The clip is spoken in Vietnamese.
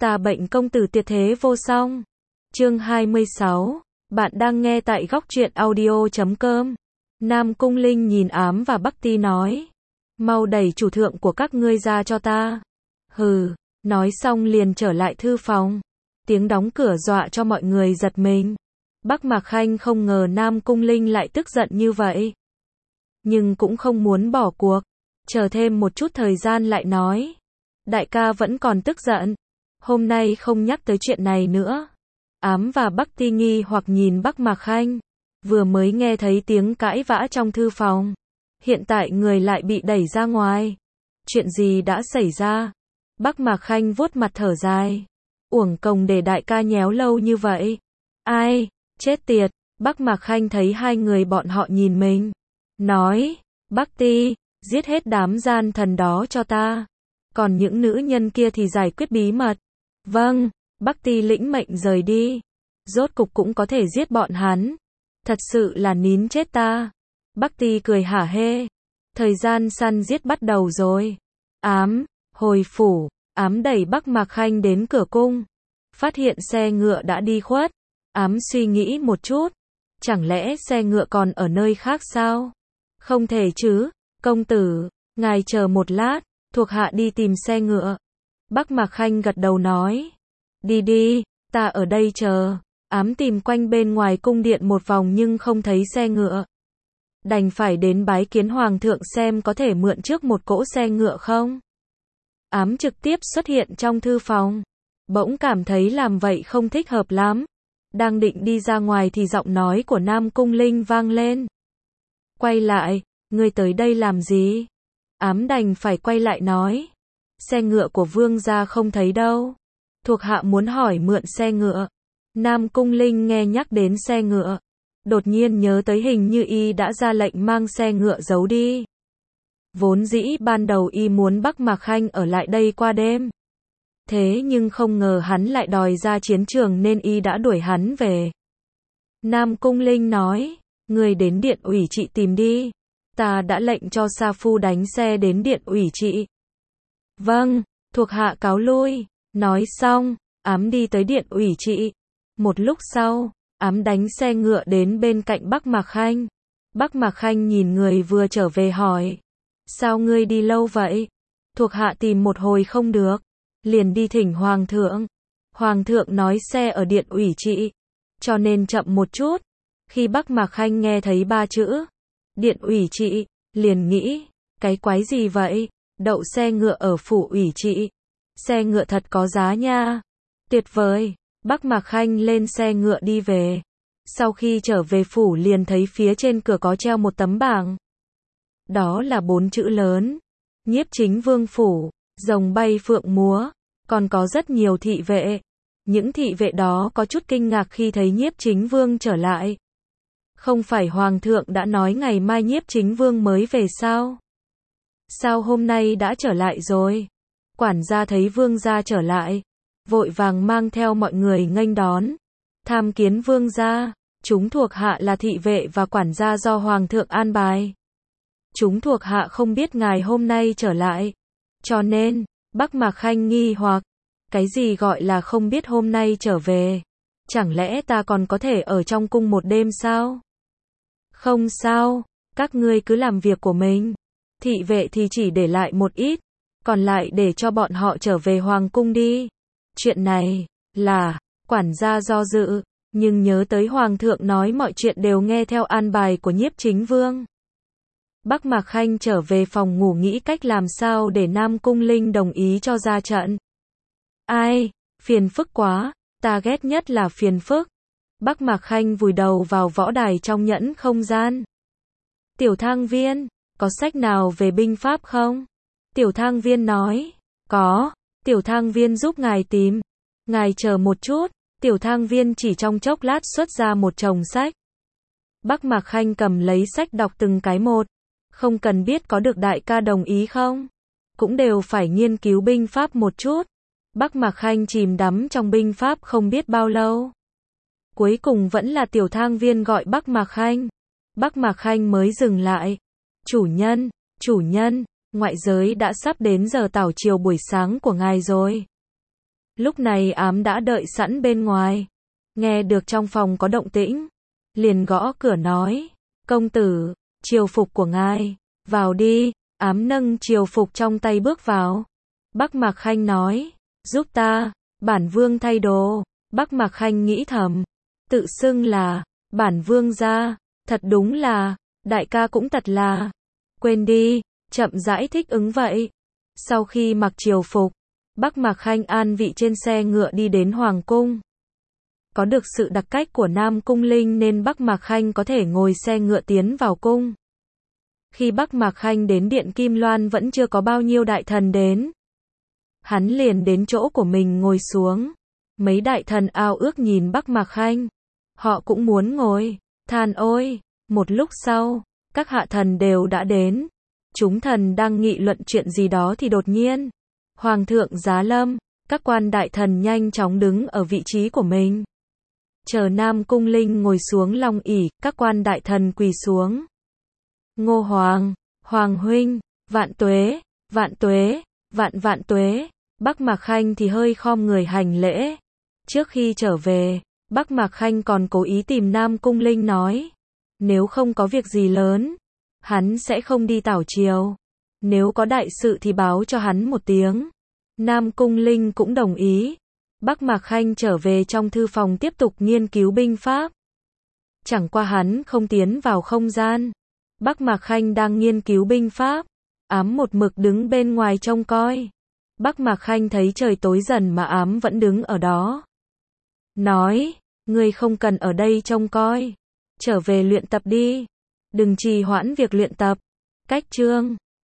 Ta bệnh công tử tuyệt thế vô song. Chương 26. Bạn đang nghe tại góc truyện audio.com. Nam Cung Linh nhìn Ám và Bắc Ti nói. Mau đẩy chủ thượng của các ngươi ra cho ta. Hừ, nói xong liền trở lại thư phòng. Tiếng đóng cửa dọa cho mọi người giật mình. Bắc Mạc Khanh không ngờ Nam Cung Linh lại tức giận như vậy. Nhưng cũng không muốn bỏ cuộc. Chờ thêm một chút thời gian lại nói. Đại ca vẫn còn tức giận. Hôm nay không nhắc tới chuyện này nữa. Ám và Bắc Ti nghi hoặc nhìn Bắc Mạc Khanh. Vừa mới nghe thấy tiếng cãi vã trong thư phòng. Hiện tại người lại bị đẩy ra ngoài. Chuyện gì đã xảy ra? Bắc Mạc Khanh vuốt mặt thở dài. Uổng công để đại ca nhéo lâu như vậy. Ai? Chết tiệt. Bắc Mạc Khanh thấy hai người bọn họ nhìn mình. Nói, Bắc Ti, giết hết đám gian thần đó cho ta. Còn những nữ nhân kia thì giải quyết bí mật. Vâng, Bắc Ti lĩnh mệnh rời đi. Rốt cục cũng có thể giết bọn hắn. Thật sự là nín chết ta. Bắc Ti cười hả hê. Thời gian săn giết bắt đầu rồi. Ám, hồi phủ. Ám đẩy Bắc Mạc Khanh đến cửa cung. Phát hiện xe ngựa đã đi khuất. Ám suy nghĩ một chút. Chẳng lẽ xe ngựa còn ở nơi khác sao? Không thể chứ. Công tử, ngài chờ một lát. Thuộc hạ đi tìm xe ngựa. Bắc Mạc Khanh gật đầu nói. Đi đi, ta ở đây chờ. Ám tìm quanh bên ngoài cung điện một vòng nhưng không thấy xe ngựa. Đành phải đến bái kiến hoàng thượng xem có thể mượn trước một cỗ xe ngựa không. Ám trực tiếp xuất hiện trong thư phòng. Bỗng cảm thấy làm vậy không thích hợp lắm. Đang định đi ra ngoài thì giọng nói của Nam Cung Linh vang lên. Quay lại, ngươi tới đây làm gì? Ám đành phải quay lại nói. Xe ngựa của vương gia không thấy đâu. Thuộc hạ muốn hỏi mượn xe ngựa. Nam Cung Linh nghe nhắc đến xe ngựa. Đột nhiên nhớ tới hình như y đã ra lệnh mang xe ngựa giấu đi. Vốn dĩ ban đầu y muốn Bắc Mạc Khanh ở lại đây qua đêm. Thế nhưng không ngờ hắn lại đòi ra chiến trường nên y đã đuổi hắn về. Nam Cung Linh nói. Người đến điện ủy trị tìm đi. Ta đã lệnh cho Sa Phu đánh xe đến điện ủy trị. Vâng, thuộc hạ cáo lui. Nói xong, Ám đi tới điện ủy trị. Một lúc sau, Ám đánh xe ngựa đến bên cạnh Bắc Mạc Khanh. Bắc Mạc Khanh nhìn người vừa trở về hỏi. Sao ngươi đi lâu vậy? Thuộc hạ tìm một hồi không được. Liền đi thỉnh Hoàng thượng. Hoàng thượng nói xe ở điện ủy trị. Cho nên chậm một chút. Khi Bắc Mạc Khanh nghe thấy ba chữ điện ủy trị, liền nghĩ, cái quái gì vậy? Đậu xe ngựa ở phủ ủy trị. Xe ngựa thật có giá nha. Tuyệt vời. Bắc Mạc Khanh lên xe ngựa đi về. Sau khi trở về phủ liền thấy phía trên cửa có treo một tấm bảng. Đó là 4 chữ lớn. Nhiếp chính vương phủ, rồng bay phượng múa. Còn có rất nhiều thị vệ. Những thị vệ đó có chút kinh ngạc khi thấy nhiếp chính vương trở lại. Không phải hoàng thượng đã nói ngày mai nhiếp chính vương mới về sao? Sao hôm nay đã trở lại rồi? Quản gia thấy vương gia trở lại, vội vàng mang theo mọi người nghênh đón. Tham kiến vương gia, chúng thuộc hạ là thị vệ và quản gia do hoàng thượng an bài. Chúng thuộc hạ không biết ngài hôm nay trở lại. Cho nên, Bắc Mạc Khanh nghi hoặc, cái gì gọi là không biết hôm nay trở về? Chẳng lẽ ta còn có thể ở trong cung một đêm sao? Không sao, các ngươi cứ làm việc của mình. Thị vệ thì chỉ để lại một ít, còn lại để cho bọn họ trở về hoàng cung đi. Chuyện này, là, quản gia do dự, nhưng nhớ tới hoàng thượng nói mọi chuyện đều nghe theo an bài của nhiếp chính vương. Bắc Mạc Khanh trở về phòng ngủ nghĩ cách làm sao để Nam Cung Linh đồng ý cho ra trận. Ai, phiền phức quá, ta ghét nhất là phiền phức. Bắc Mạc Khanh vùi đầu vào võ đài trong nhẫn không gian. Tiểu Thang Viên, có sách nào về binh pháp không? Tiểu Thang Viên nói, có. Tiểu Thang Viên giúp ngài tìm. Ngài chờ một chút. Tiểu Thang Viên chỉ trong chốc lát xuất ra một chồng sách. Bắc Mạc Khanh cầm lấy sách đọc từng cái một. Không cần biết có được đại ca đồng ý không? Cũng đều phải nghiên cứu binh pháp một chút. Bắc Mạc Khanh chìm đắm trong binh pháp không biết bao lâu. Cuối cùng vẫn là Tiểu Thang Viên gọi Bắc Mạc Khanh. Bắc Mạc Khanh mới dừng lại. Chủ nhân, ngoại giới đã sắp đến giờ tảo chiều buổi sáng của ngài rồi. Lúc này Ám đã đợi sẵn bên ngoài. Nghe được trong phòng có động tĩnh. Liền gõ cửa nói. Công tử, triều phục của ngài. Vào đi. Ám nâng triều phục trong tay bước vào. Bắc Mạc Khanh nói. Giúp ta, bản vương thay đồ. Bắc Mạc Khanh nghĩ thầm. Tự xưng là bản vương gia. Thật đúng là, đại ca cũng thật là. Quên đi, chậm rãi thích ứng vậy. Sau khi mặc triều phục, Bắc Mạc Khanh an vị trên xe ngựa đi đến Hoàng cung. Có được sự đặc cách của Nam Cung Linh nên Bắc Mạc Khanh có thể ngồi xe ngựa tiến vào cung. Khi Bắc Mạc Khanh đến Điện Kim Loan vẫn chưa có bao nhiêu đại thần đến. Hắn liền đến chỗ của mình ngồi xuống. Mấy đại thần ao ước nhìn Bắc Mạc Khanh. Họ cũng muốn ngồi. Than ôi, một lúc sau, các hạ thần đều đã đến. Chúng thần đang nghị luận chuyện gì đó thì đột nhiên, Hoàng thượng giá lâm, các quan đại thần nhanh chóng đứng ở vị trí của mình. Chờ Nam Cung Linh ngồi xuống long ỷ, các quan đại thần quỳ xuống. Ngô Hoàng, Hoàng huynh, vạn tuế, vạn tuế, vạn tuế. Bắc Mạc Khanh thì hơi khom người hành lễ. Trước khi trở về, Bắc Mạc Khanh còn cố ý tìm Nam Cung Linh nói. Nếu không có việc gì lớn, hắn sẽ không đi tảo triều. Nếu có đại sự thì báo cho hắn một tiếng. Nam Cung Linh cũng đồng ý. Bắc Mạc Khanh trở về trong thư phòng tiếp tục nghiên cứu binh pháp. Chẳng qua hắn không tiến vào không gian. Bắc Mạc Khanh đang nghiên cứu binh pháp. Ám một mực đứng bên ngoài trông coi. Bắc Mạc Khanh thấy trời tối dần mà Ám vẫn đứng ở đó. Nói, ngươi không cần ở đây trông coi. Trở về luyện tập đi. Đừng trì hoãn việc luyện tập. Cách chương